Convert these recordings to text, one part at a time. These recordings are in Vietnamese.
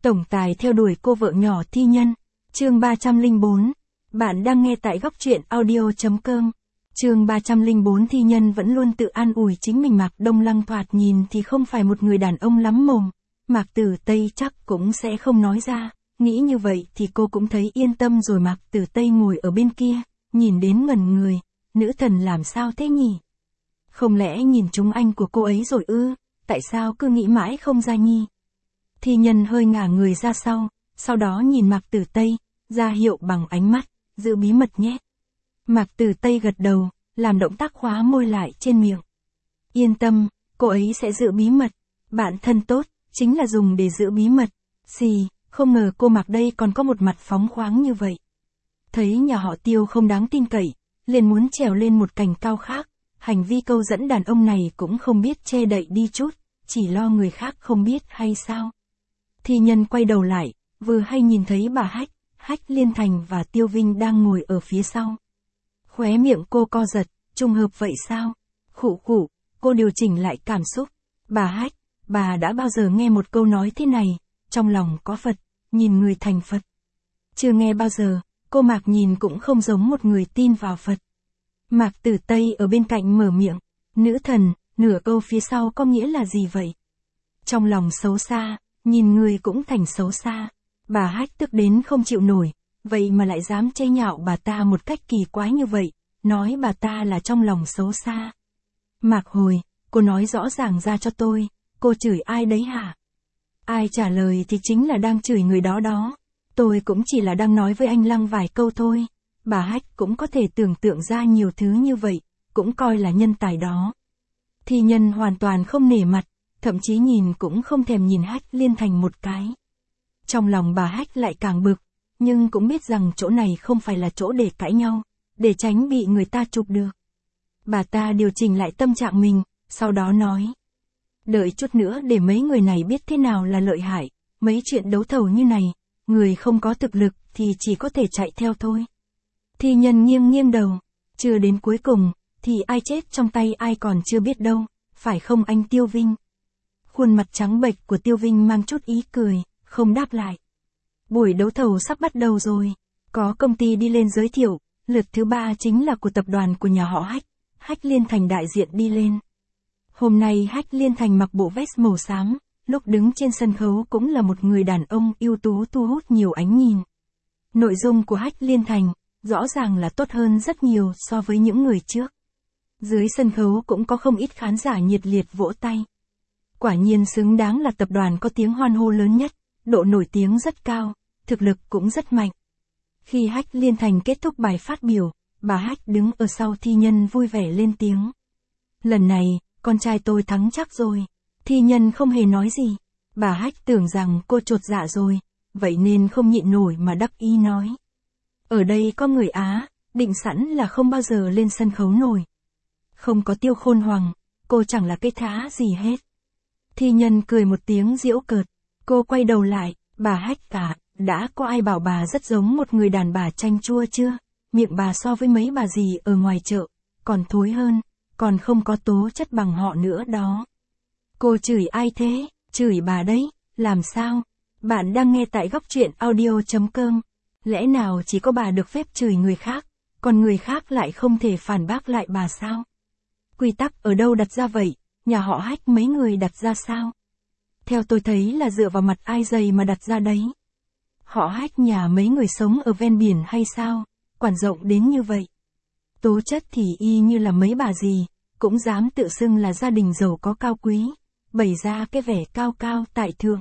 Tổng tài theo đuổi cô vợ nhỏ thi nhân. Chương 304. Bạn đang nghe tại góc truyện audio.com. Chương 304. Thi nhân vẫn luôn tự an ủi chính mình. Mạc Đông Lăng thoạt nhìn thì không phải một người đàn ông lắm mồm. Mạc Tử Tây chắc cũng sẽ không nói ra. Nghĩ như vậy thì cô cũng thấy yên tâm rồi. Mạc Tử Tây ngồi ở bên kia, nhìn đến ngẩn người. Nữ thần làm sao thế nhỉ? Không lẽ nhìn chúng anh của cô ấy rồi ư? Tại sao cứ nghĩ mãi không ra nhi? Thi nhân hơi ngả người ra sau đó nhìn Mạc Tử Tây, ra hiệu bằng ánh mắt, giữ bí mật nhé. Mạc Tử Tây gật đầu, làm động tác khóa môi lại trên miệng. Yên tâm, cô ấy sẽ giữ bí mật. Bạn thân tốt, chính là dùng để giữ bí mật. Xì, không ngờ cô Mạc đây còn có một mặt phóng khoáng như vậy. Thấy nhà họ Tiêu không đáng tin cậy, liền muốn trèo lên một cành cao khác. Hành vi câu dẫn đàn ông này cũng không biết che đậy đi chút, chỉ lo người khác không biết hay sao. Thi nhân quay đầu lại, vừa hay nhìn thấy bà Hách Liên Thành và Tiêu Vinh đang ngồi ở phía sau. Khóe miệng cô co giật, trùng hợp vậy sao? Khụ khụ, cô điều chỉnh lại cảm xúc. Bà Hách, bà đã bao giờ nghe một câu nói thế này, trong lòng có Phật, nhìn người thành Phật. Chưa nghe bao giờ, cô Mạc nhìn cũng không giống một người tin vào Phật. Mạc Tử Tây ở bên cạnh mở miệng, nữ thần, nửa câu phía sau có nghĩa là gì vậy? Trong lòng xấu xa, nhìn người cũng thành xấu xa. Bà Hách tức đến không chịu nổi, vậy mà lại dám chê nhạo bà ta một cách kỳ quái như vậy, nói bà ta là trong lòng xấu xa. Mạc hồi, cô nói rõ ràng ra cho tôi, cô chửi ai đấy hả? Ai trả lời thì chính là đang chửi người đó đó. Tôi cũng chỉ là đang nói với anh Lăng vài câu thôi. Bà Hách cũng có thể tưởng tượng ra nhiều thứ như vậy, cũng coi là nhân tài đó. Thi nhân hoàn toàn không nể mặt, thậm chí nhìn cũng không thèm nhìn Hách Liên Thành một cái. Trong lòng bà Hách lại càng bực, nhưng cũng biết rằng chỗ này không phải là chỗ để cãi nhau, để tránh bị người ta chụp được. Bà ta điều chỉnh lại tâm trạng mình, sau đó nói. Đợi chút nữa để mấy người này biết thế nào là lợi hại, mấy chuyện đấu thầu như này, người không có thực lực thì chỉ có thể chạy theo thôi. Thi nhân nghiêng đầu, chưa đến cuối cùng, thì ai chết trong tay ai còn chưa biết đâu, phải không anh Tiêu Vinh? Khuôn mặt trắng bệch của Tiêu Vinh mang chút ý cười, không đáp lại. Buổi đấu thầu sắp bắt đầu rồi, có công ty đi lên giới thiệu, lượt thứ 3 chính là của tập đoàn của nhà họ Hách Liên Thành đại diện đi lên. Hôm nay Hách Liên Thành mặc bộ vest màu xám, lúc đứng trên sân khấu cũng là một người đàn ông ưu tú thu hút nhiều ánh nhìn. Nội dung của Hách Liên Thành, rõ ràng là tốt hơn rất nhiều so với những người trước. Dưới sân khấu cũng có không ít khán giả nhiệt liệt vỗ tay. Quả nhiên xứng đáng là tập đoàn có tiếng hoan hô lớn nhất, độ nổi tiếng rất cao, thực lực cũng rất mạnh. Khi Hách Liên Thành kết thúc bài phát biểu, bà Hách đứng ở sau thi nhân vui vẻ lên tiếng. Lần này, con trai tôi thắng chắc rồi. Thi nhân không hề nói gì. Bà Hách tưởng rằng cô chột dạ rồi, vậy nên không nhịn nổi mà đắc ý nói. Ở đây có người Á, định sẵn là không bao giờ lên sân khấu nổi. Không có Tiêu Khôn Hoàng, cô chẳng là cái thá gì hết. Thi nhân cười một tiếng giễu cợt, cô quay đầu lại, bà Hách cả, đã có ai bảo bà rất giống một người đàn bà chanh chua chưa? Miệng bà so với mấy bà gì ở ngoài chợ, còn thối hơn, còn không có tố chất bằng họ nữa đó. Cô chửi ai thế? Chửi bà đấy, làm sao? Bạn đang nghe tại góc truyện audio.com. Lẽ nào chỉ có bà được phép chửi người khác, còn người khác lại không thể phản bác lại bà sao? Quy tắc ở đâu đặt ra vậy? Nhà họ Hách mấy người đặt ra sao? Theo tôi thấy là dựa vào mặt ai dày mà đặt ra đấy. Họ Hách nhà mấy người sống ở ven biển hay sao? Quản rộng đến như vậy. Tố chất thì y như là mấy bà gì, cũng dám tự xưng là gia đình giàu có cao quý, bày ra cái vẻ cao cao tại thượng.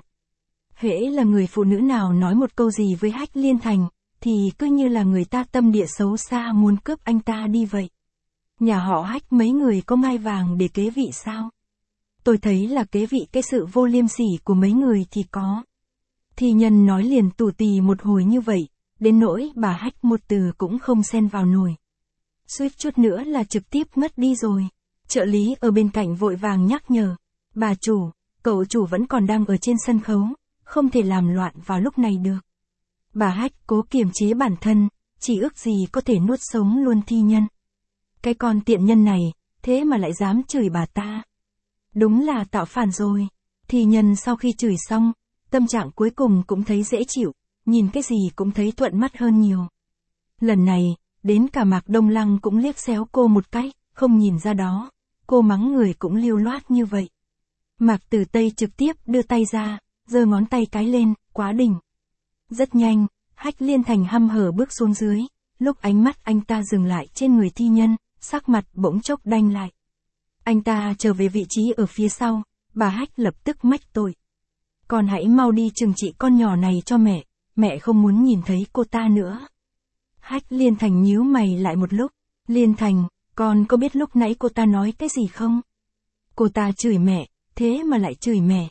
Hễ là người phụ nữ nào nói một câu gì với Hách Liên Thành, thì cứ như là người ta tâm địa xấu xa muốn cướp anh ta đi vậy. Nhà họ Hách mấy người có ngai vàng để kế vị sao? Tôi thấy là kế vị cái sự vô liêm sỉ của mấy người thì có. Thi nhân nói liền tù tì một hồi như vậy, đến nỗi bà Hách một từ cũng không xen vào nổi. Suýt chút nữa là trực tiếp ngất đi rồi. Trợ lý ở bên cạnh vội vàng nhắc nhở. Bà chủ, cậu chủ vẫn còn đang ở trên sân khấu, không thể làm loạn vào lúc này được. Bà Hách cố kiềm chế bản thân, chỉ ước gì có thể nuốt sống luôn thi nhân. Cái con tiện nhân này, thế mà lại dám chửi bà ta. Đúng là tạo phản rồi. Thi nhân sau khi chửi xong, tâm trạng cuối cùng cũng thấy dễ chịu, nhìn cái gì cũng thấy thuận mắt hơn nhiều. Lần này, đến cả Mạc Đông Lăng cũng liếc xéo cô một cái, không nhìn ra đó, cô mắng người cũng lưu loát như vậy. Mạc Tử Tây trực tiếp đưa tay ra, giơ ngón tay cái lên, quá đỉnh. Rất nhanh, Hách Liên Thành hăm hở bước xuống dưới, lúc ánh mắt anh ta dừng lại trên người thi nhân, sắc mặt bỗng chốc đanh lại. Anh ta trở về vị trí ở phía sau, bà Hách lập tức mách tội. Con hãy mau đi trừng trị con nhỏ này cho mẹ không muốn nhìn thấy cô ta nữa. Hách Liên Thành nhíu mày lại một lúc, Liên Thành, con có biết lúc nãy cô ta nói cái gì không? Cô ta chửi mẹ, thế mà lại chửi mẹ.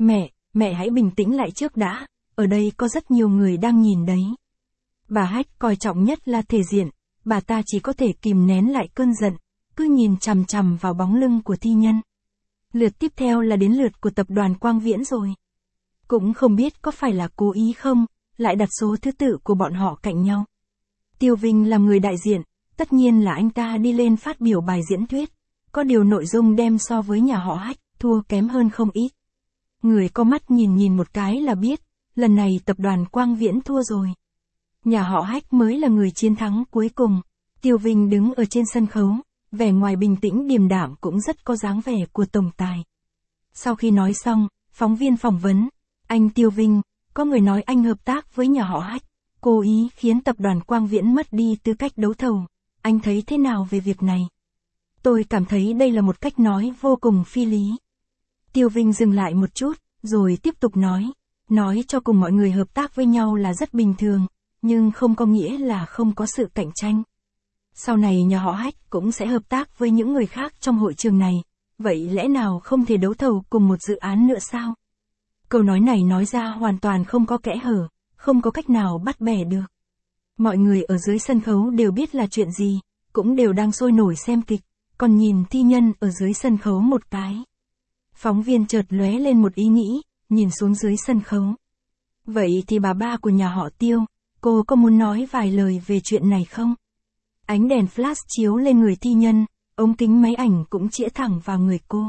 Mẹ hãy bình tĩnh lại trước đã, ở đây có rất nhiều người đang nhìn đấy. Bà Hách coi trọng nhất là thể diện, bà ta chỉ có thể kìm nén lại cơn giận, cứ nhìn chằm chằm vào bóng lưng của thi nhân. Lượt tiếp theo là đến lượt của tập đoàn Quang Viễn rồi. Cũng không biết có phải là cố ý không, lại đặt số thứ tự của bọn họ cạnh nhau. Tiêu Vinh làm người đại diện, tất nhiên là anh ta đi lên phát biểu bài diễn thuyết, có điều nội dung đem so với nhà họ Hách, thua kém hơn không ít. Người có mắt nhìn một cái là biết, lần này tập đoàn Quang Viễn thua rồi. Nhà họ Hách mới là người chiến thắng cuối cùng. Tiêu Vinh đứng ở trên sân khấu, vẻ ngoài bình tĩnh điềm đạm cũng rất có dáng vẻ của tổng tài. Sau khi nói xong, phóng viên phỏng vấn, anh Tiêu Vinh, có người nói anh hợp tác với nhà họ Hách, cố ý khiến tập đoàn Quang Viễn mất đi tư cách đấu thầu. Anh thấy thế nào về việc này? Tôi cảm thấy đây là một cách nói vô cùng phi lý. Tiêu Vinh dừng lại một chút, rồi tiếp tục nói cho cùng mọi người hợp tác với nhau là rất bình thường, nhưng không có nghĩa là không có sự cạnh tranh. Sau này nhà họ Hách cũng sẽ hợp tác với những người khác trong hội trường này, vậy lẽ nào không thể đấu thầu cùng một dự án nữa sao? Câu nói này nói ra hoàn toàn không có kẽ hở, không có cách nào bắt bẻ được. Mọi người ở dưới sân khấu đều biết là chuyện gì, cũng đều đang sôi nổi xem kịch, còn nhìn thi nhân ở dưới sân khấu một cái. Phóng viên chợt lóe lên một ý nghĩ, nhìn xuống dưới sân khấu. Vậy thì bà ba của nhà họ Tiêu, cô có muốn nói vài lời về chuyện này không? Ánh đèn flash chiếu lên người thi nhân, ống kính máy ảnh cũng chĩa thẳng vào người cô.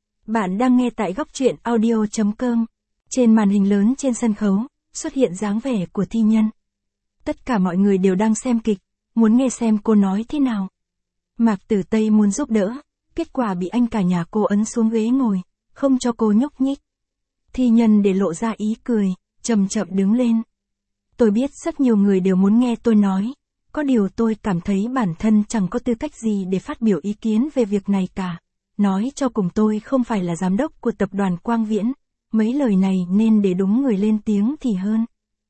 Bạn đang nghe tại góc truyện audio.com. Trên màn hình lớn trên sân khấu, xuất hiện dáng vẻ của thi nhân. Tất cả mọi người đều đang xem kịch, muốn nghe xem cô nói thế nào. Mạc Tử Tây muốn giúp đỡ, kết quả bị anh cả nhà cô ấn xuống ghế ngồi, không cho cô nhúc nhích. Thi nhân để lộ ra ý cười, chậm chậm đứng lên. Tôi biết rất nhiều người đều muốn nghe tôi nói, có điều tôi cảm thấy bản thân chẳng có tư cách gì để phát biểu ý kiến về việc này cả. Nói cho cùng tôi không phải là giám đốc của tập đoàn Quang Viễn, mấy lời này nên để đúng người lên tiếng thì hơn.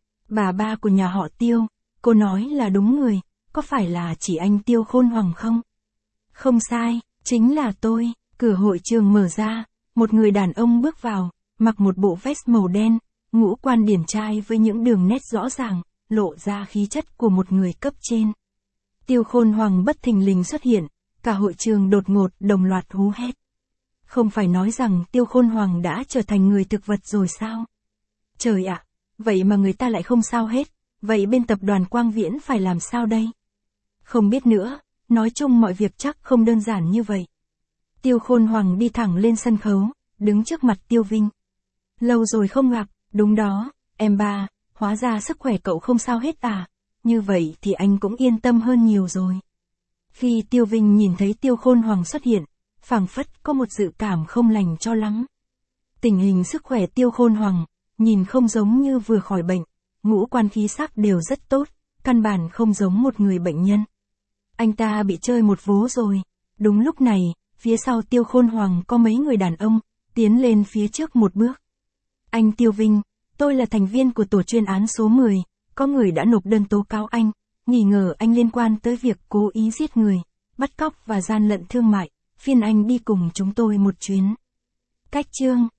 Bà ba của nhà họ Tiêu, cô nói là đúng người, có phải là chỉ anh Tiêu Khôn Hoàng không? Không sai, chính là tôi. Cửa hội trường mở ra, một người đàn ông bước vào, mặc một bộ vest màu đen, ngũ quan điển trai với những đường nét rõ ràng, lộ ra khí chất của một người cấp trên. Tiêu Khôn Hoàng bất thình lình xuất hiện, cả hội trường đột ngột đồng loạt hú hét. Không phải nói rằng Tiêu Khôn Hoàng đã trở thành người thực vật rồi sao? Trời ạ, vậy mà người ta lại không sao hết, vậy bên tập đoàn Quang Viễn phải làm sao đây? Không biết nữa, nói chung mọi việc chắc không đơn giản như vậy. Tiêu Khôn Hoàng đi thẳng lên sân khấu, đứng trước mặt Tiêu Vinh. Lâu rồi không gặp, đúng đó, em ba, hóa ra sức khỏe cậu không sao hết à, như vậy thì anh cũng yên tâm hơn nhiều rồi. Khi Tiêu Vinh nhìn thấy Tiêu Khôn Hoàng xuất hiện, phảng phất có một dự cảm không lành cho lắm. Tình hình sức khỏe Tiêu Khôn Hoàng, nhìn không giống như vừa khỏi bệnh, ngũ quan khí sắc đều rất tốt, căn bản không giống một người bệnh nhân. Anh ta bị chơi một vố rồi. Đúng lúc này, phía sau Tiêu Khôn Hoàng có mấy người đàn ông, tiến lên phía trước một bước. Anh Tiêu Vinh, tôi là thành viên của tổ chuyên án số 10, có người đã nộp đơn tố cáo anh, nghi ngờ anh liên quan tới việc cố ý giết người, bắt cóc và gian lận thương mại, phiền anh đi cùng chúng tôi một chuyến. Cách chương